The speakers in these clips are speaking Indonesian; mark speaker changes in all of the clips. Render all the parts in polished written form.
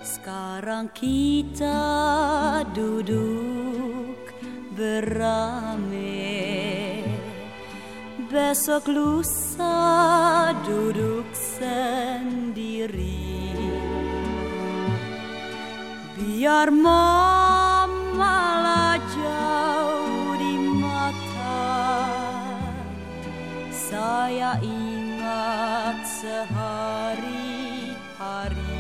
Speaker 1: Sekarang kita duduk beramai, besok lusa duduk sendiri. Biar mama jauh di mata, saya ingat sehari-hari.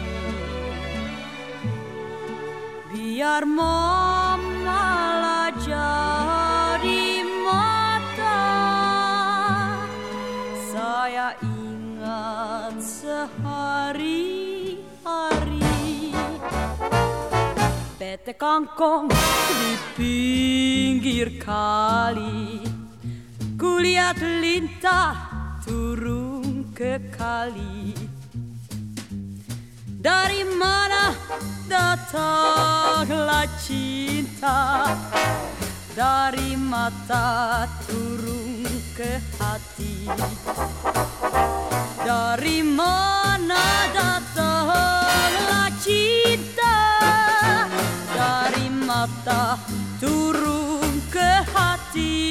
Speaker 1: Biar mama jauh di mata, saya ingat sehari-hari. Bete kangkong di pinggir kali, kulihat lintah turun ke kali. Dari mana datanglah cinta, dari mata turun ke hati. Dari mana datanglah cinta, dari mata turun ke hati.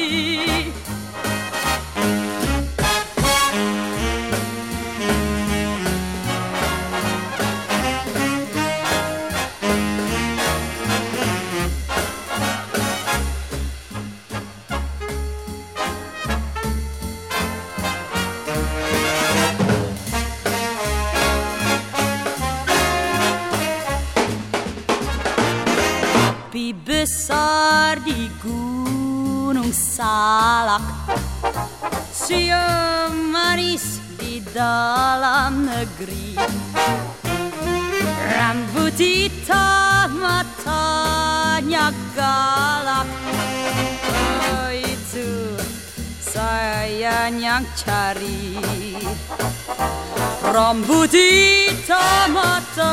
Speaker 1: Api besar di Gunung Salak, siam manis di dalam negeri. Rambut hitam, matanya galak, oh itu saya yang cari. Rambut hitam, mata